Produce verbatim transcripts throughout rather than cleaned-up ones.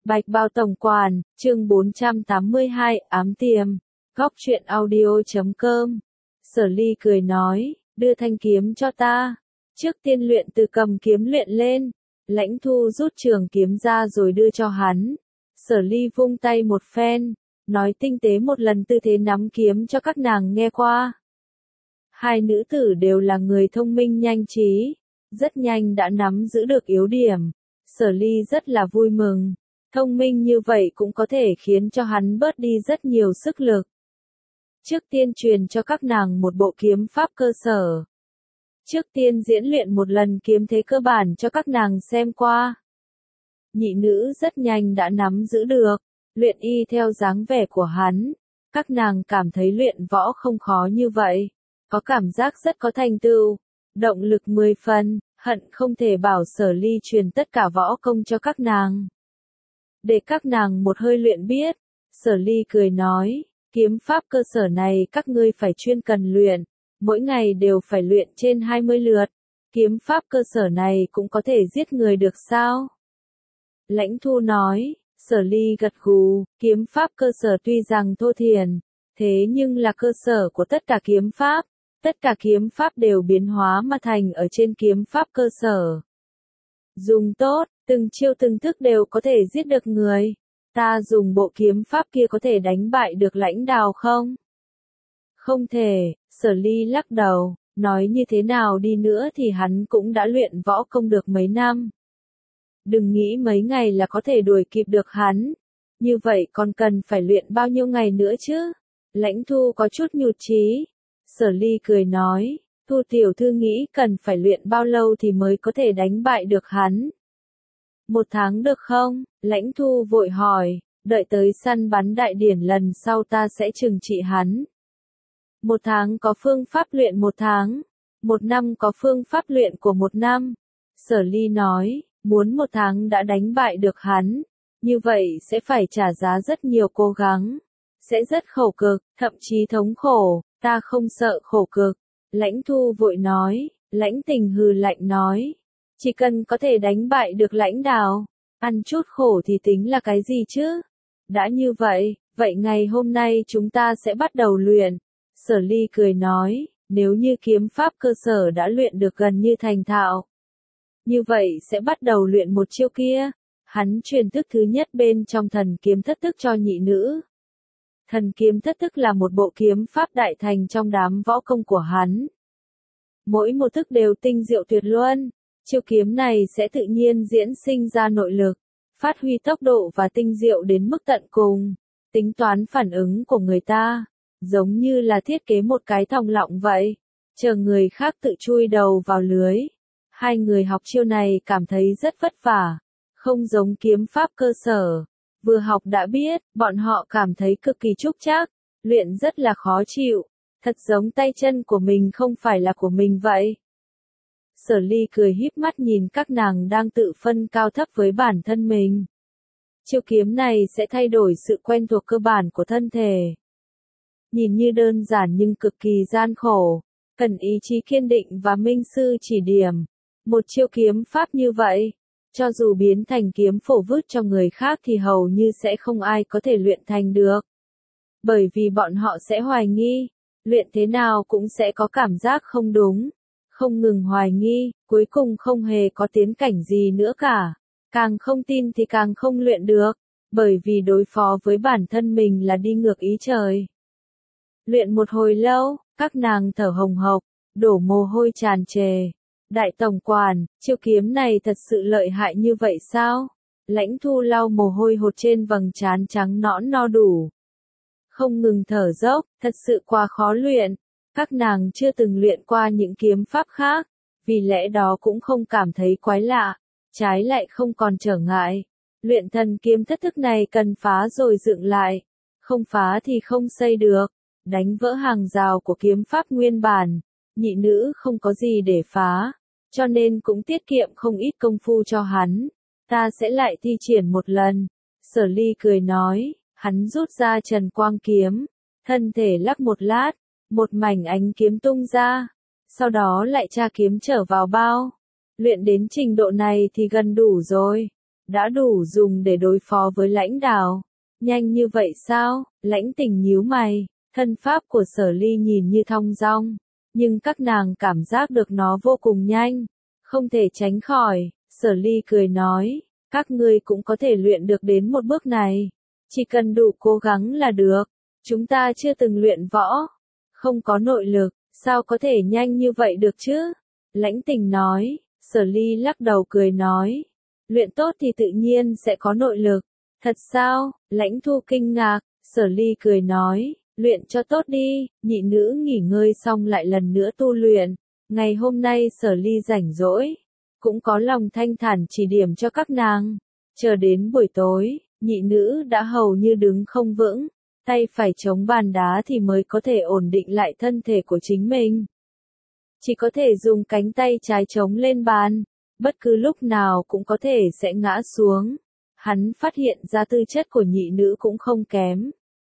Bạch Bao Tổng Quản, chương bốn trăm tám mươi hai, ám tiềm, góc truyện audio chấm com. Sở Ly cười nói, đưa thanh kiếm cho ta. Trước tiên luyện từ cầm kiếm luyện lên. Lãnh Thu rút trường kiếm ra rồi đưa cho hắn. Sở Ly vung tay một phen, nói tinh tế một lần tư thế nắm kiếm cho các nàng nghe qua. Hai nữ tử đều là người thông minh nhanh trí, rất nhanh đã nắm giữ được yếu điểm. Sở Ly rất là vui mừng. Thông minh như vậy cũng có thể khiến cho hắn bớt đi rất nhiều sức lực. Trước tiên truyền cho các nàng một bộ kiếm pháp cơ sở. Trước tiên diễn luyện một lần kiếm thế cơ bản cho các nàng xem qua. Nhị nữ rất nhanh đã nắm giữ được, luyện y theo dáng vẻ của hắn. Các nàng cảm thấy luyện võ không khó như vậy, có cảm giác rất có thành tựu, động lực mười phần, hận không thể bảo Sở Ly truyền tất cả võ công cho các nàng. Để các nàng một hơi luyện biết, Sở Ly cười nói, kiếm pháp cơ sở này các ngươi phải chuyên cần luyện, mỗi ngày đều phải luyện trên hai mươi lượt, kiếm pháp cơ sở này cũng có thể giết người được sao? Lãnh Thu nói, Sở Ly gật gù, kiếm pháp cơ sở tuy rằng thô thiển, thế nhưng là cơ sở của tất cả kiếm pháp, tất cả kiếm pháp đều biến hóa mà thành ở trên kiếm pháp cơ sở. Dùng tốt, từng chiêu từng thức đều có thể giết được người. Ta dùng bộ kiếm pháp kia có thể đánh bại được Lãnh Đào không? Không thể, Sở Ly lắc đầu, nói như thế nào đi nữa thì hắn cũng đã luyện võ công được mấy năm. Đừng nghĩ mấy ngày là có thể đuổi kịp được hắn. Như vậy còn cần phải luyện bao nhiêu ngày nữa chứ? Lãnh Thu có chút nhụt chí. Sở Ly cười nói, Thu tiểu thư nghĩ cần phải luyện bao lâu thì mới có thể đánh bại được hắn? Một tháng được không? Lãnh Thu vội hỏi, đợi tới săn bắn đại điển lần sau ta sẽ trừng trị hắn. Một tháng có phương pháp luyện một tháng, một năm có phương pháp luyện của một năm. Sở Ly nói, muốn một tháng đã đánh bại được hắn, như vậy sẽ phải trả giá rất nhiều cố gắng, sẽ rất khổ cực, thậm chí thống khổ, ta không sợ khổ cực. Lãnh Thu vội nói, Lãnh Tình hừ lạnh nói, chỉ cần có thể đánh bại được Lãnh Đào, ăn chút khổ thì tính là cái gì chứ? Đã như vậy, vậy ngày hôm nay chúng ta sẽ bắt đầu luyện. Sở Ly cười nói, nếu như kiếm pháp cơ sở đã luyện được gần như thành thạo, như vậy sẽ bắt đầu luyện một chiêu kia. Hắn truyền thức thứ nhất bên trong thần kiếm thất thức cho nhị nữ. Thần kiếm thất thức là một bộ kiếm pháp đại thành trong đám võ công của hắn. Mỗi một thức đều tinh diệu tuyệt luân. Chiêu kiếm này sẽ tự nhiên diễn sinh ra nội lực, phát huy tốc độ và tinh diệu đến mức tận cùng, tính toán phản ứng của người ta, giống như là thiết kế một cái thòng lọng vậy, chờ người khác tự chui đầu vào lưới. Hai người học chiêu này cảm thấy rất vất vả, không giống kiếm pháp cơ sở. Vừa học đã biết, bọn họ cảm thấy cực kỳ trúc trác, luyện rất là khó chịu, thật giống tay chân của mình không phải là của mình vậy. Sở Ly cười híp mắt nhìn các nàng đang tự phân cao thấp với bản thân mình. Chiêu kiếm này sẽ thay đổi sự quen thuộc cơ bản của thân thể. Nhìn như đơn giản nhưng cực kỳ gian khổ, cần ý chí kiên định và minh sư chỉ điểm. Một chiêu kiếm pháp như vậy, cho dù biến thành kiếm phổ vứt cho người khác thì hầu như sẽ không ai có thể luyện thành được. Bởi vì bọn họ sẽ hoài nghi, luyện thế nào cũng sẽ có cảm giác không đúng. Không ngừng hoài nghi, cuối cùng không hề có tiến cảnh gì nữa cả. Càng không tin thì càng không luyện được, bởi vì đối phó với bản thân mình là đi ngược ý trời. Luyện một hồi lâu, các nàng thở hồng hộc, đổ mồ hôi tràn trề. Đại tổng quản, chiêu kiếm này thật sự lợi hại như vậy sao? Lãnh Thu lau mồ hôi hột trên vầng trán trắng nõn no đủ. Không ngừng thở dốc, thật sự quá khó luyện. Các nàng chưa từng luyện qua những kiếm pháp khác, vì lẽ đó cũng không cảm thấy quái lạ, trái lại không còn trở ngại. Luyện thần kiếm thất thức này cần phá rồi dựng lại, không phá thì không xây được, đánh vỡ hàng rào của kiếm pháp nguyên bản. Nhị nữ không có gì để phá, cho nên cũng tiết kiệm không ít công phu cho hắn. Ta sẽ lại thi triển một lần. Sở Ly cười nói, hắn rút ra Trần Quang kiếm, thân thể lắc một lát, một mảnh ánh kiếm tung ra, sau đó lại tra kiếm trở vào bao. Luyện đến trình độ này thì gần đủ rồi. đã đủ dùng để đối phó với Lãnh Đào. Nhanh như vậy sao? Lãnh Tình nhíu mày, thân pháp của Sở Ly nhìn như thong dong, nhưng các nàng cảm giác được nó vô cùng nhanh, không thể tránh khỏi. Sở Ly cười nói, các ngươi cũng có thể luyện được đến một bước này, chỉ cần đủ cố gắng là được. Chúng ta chưa từng luyện võ, không có nội lực, sao có thể nhanh như vậy được chứ? Lãnh Tình nói. Sở Ly lắc đầu cười nói, luyện tốt thì tự nhiên sẽ có nội lực. Thật sao? Lãnh Thu kinh ngạc. Sở Ly cười nói, luyện cho tốt đi. Nhị nữ nghỉ ngơi xong lại lần nữa tu luyện. Ngày hôm nay Sở Ly rảnh rỗi, cũng có lòng thanh thản chỉ điểm cho các nàng. Chờ đến buổi tối, nhị nữ đã hầu như đứng không vững, tay phải chống bàn đá thì mới có thể ổn định lại thân thể của chính mình. Chỉ có thể dùng cánh tay trái chống lên bàn, bất cứ lúc nào cũng có thể sẽ ngã xuống. Hắn phát hiện ra tư chất của nhị nữ cũng không kém.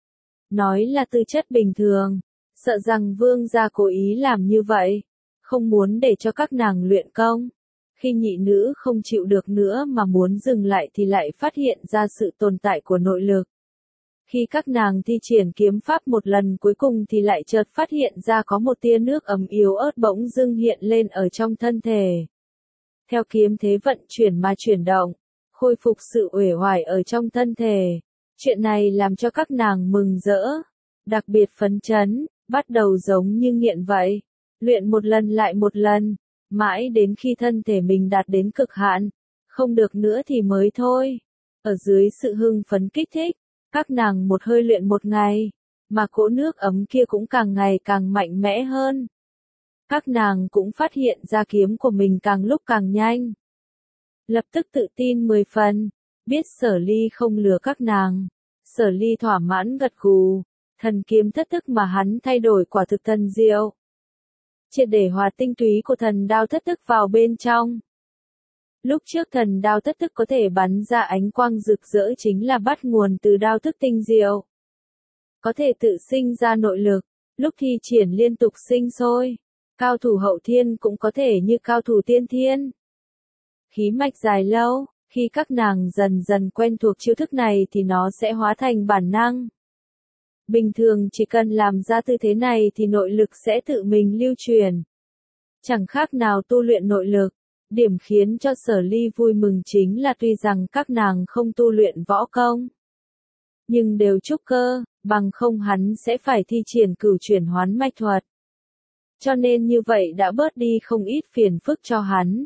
Nói là tư chất bình thường, sợ rằng vương gia cố ý làm như vậy, không muốn để cho các nàng luyện công. Khi nhị nữ không chịu được nữa mà muốn dừng lại thì lại phát hiện ra sự tồn tại của nội lực. Khi các nàng thi triển kiếm pháp một lần cuối cùng thì lại chợt phát hiện ra có một tia nước ấm yếu ớt bỗng dưng hiện lên ở trong thân thể. Theo kiếm thế vận chuyển mà chuyển động, khôi phục sự uể oải ở trong thân thể. Chuyện này làm cho các nàng mừng rỡ, đặc biệt phấn chấn, bắt đầu giống như nghiện vậy. Luyện một lần lại một lần, mãi đến khi thân thể mình đạt đến cực hạn, không được nữa thì mới thôi. Ở dưới sự hưng phấn kích thích, các nàng một hơi luyện một ngày, mà cỗ nước ấm kia cũng càng ngày càng mạnh mẽ hơn. Các nàng cũng phát hiện ra kiếm của mình càng lúc càng nhanh. Lập tức tự tin mười phần, biết Sở Ly không lừa các nàng. Sở Ly thỏa mãn gật gù, thần kiếm thất thức mà hắn thay đổi quả thực thần diệu. Triệt để hòa tinh túy của thần đao thất thức vào bên trong. Lúc trước thần đao thất thức có thể bắn ra ánh quang rực rỡ chính là bắt nguồn từ đao thức tinh diệu. Có thể tự sinh ra nội lực, lúc thi triển liên tục sinh sôi. Cao thủ hậu thiên cũng có thể như cao thủ tiên thiên. Khí mạch dài lâu, khi các nàng dần dần quen thuộc chiêu thức này thì nó sẽ hóa thành bản năng. Bình thường chỉ cần làm ra tư thế này thì nội lực sẽ tự mình lưu truyền. Chẳng khác nào tu luyện nội lực. Điểm khiến cho Sở Ly vui mừng chính là tuy rằng các nàng không tu luyện võ công, nhưng đều trúc cơ, bằng không hắn sẽ phải thi triển cửu chuyển hoán mạch thuật. Cho nên như vậy đã bớt đi không ít phiền phức cho hắn.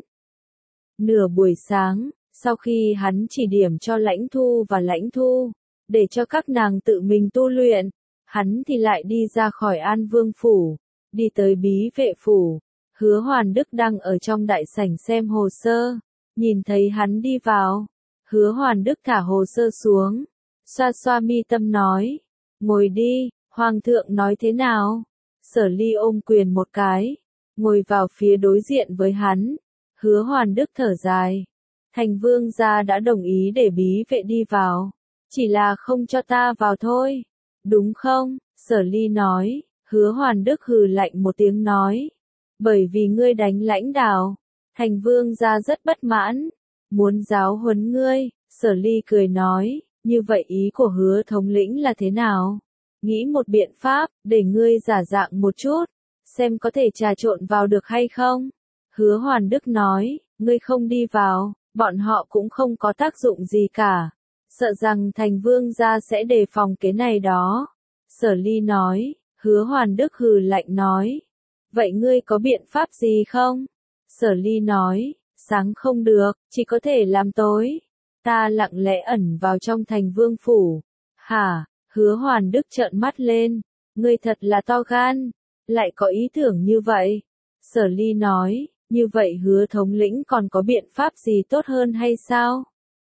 Nửa buổi sáng, sau khi hắn chỉ điểm cho Lãnh Thu và Lãnh Thu, để cho các nàng tự mình tu luyện, hắn thì lại đi ra khỏi An Vương Phủ, đi tới Bí Vệ Phủ. Hứa Hoàn Đức đang ở trong đại sảnh xem hồ sơ, nhìn thấy hắn đi vào. Hứa Hoàn Đức thả hồ sơ xuống, xoa xoa mi tâm nói, ngồi đi, Hoàng thượng nói thế nào? Sở Ly ôm quyền một cái, ngồi vào phía đối diện với hắn. Hứa Hoàn Đức thở dài, thành vương gia đã đồng ý để bí vệ đi vào, chỉ là không cho ta vào thôi, đúng không? Sở Ly nói. Hứa Hoàn Đức hừ lạnh một tiếng nói, bởi vì ngươi đánh Lãnh Đào, thành vương gia rất bất mãn, muốn giáo huấn ngươi. Sở Ly cười nói, như vậy ý của Hứa thống lĩnh là thế nào? Nghĩ một biện pháp, để ngươi giả dạng một chút, xem có thể trà trộn vào được hay không? Hứa Hoàn Đức nói, ngươi không đi vào, bọn họ cũng không có tác dụng gì cả, sợ rằng thành vương gia sẽ đề phòng cái này đó. Sở Ly nói. Hứa Hoàn Đức hừ lạnh nói, vậy ngươi có biện pháp gì không? Sở Ly nói, sáng không được, chỉ có thể làm tối. Ta lặng lẽ ẩn vào trong thành vương phủ. Hả? Hứa Hoàn Đức trợn mắt lên, ngươi thật là to gan, lại có ý tưởng như vậy. Sở Ly nói, như vậy Hứa thống lĩnh còn có biện pháp gì tốt hơn hay sao?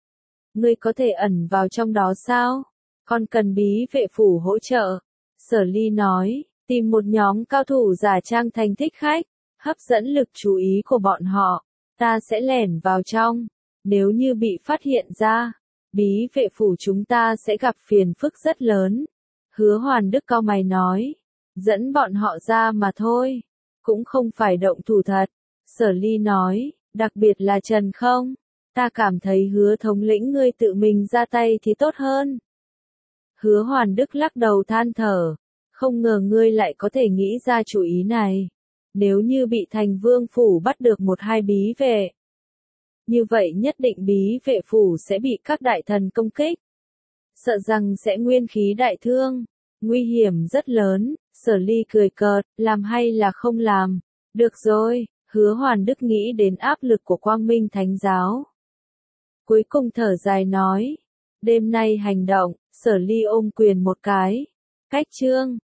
Ngươi có thể ẩn vào trong đó sao? Còn cần bí vệ phủ hỗ trợ. Sở Ly nói, tìm một nhóm cao thủ giả trang thành thích khách, hấp dẫn lực chú ý của bọn họ, ta sẽ lẻn vào trong, nếu như bị phát hiện ra, bí vệ phủ chúng ta sẽ gặp phiền phức rất lớn. Hứa Hoàn Đức cau mày nói, dẫn bọn họ ra mà thôi, cũng không phải động thủ thật. Sở Ly nói, đặc biệt là Trần không, Ta cảm thấy Hứa thống lĩnh ngươi tự mình ra tay thì tốt hơn. Hứa Hoàn Đức lắc đầu than thở, không ngờ ngươi lại có thể nghĩ ra chủ ý này. Nếu như bị thành vương phủ bắt được một hai bí vệ, như vậy nhất định bí vệ phủ sẽ bị các đại thần công kích. Sợ rằng sẽ nguyên khí đại thương, nguy hiểm rất lớn. Sở Ly cười cợt, làm hay là không làm? Được rồi, Hứa Hoàn Đức nghĩ đến áp lực của Quang Minh Thánh giáo. Cuối cùng thở dài nói, đêm nay hành động. Sở Ly ôm quyền một cái. Cách chương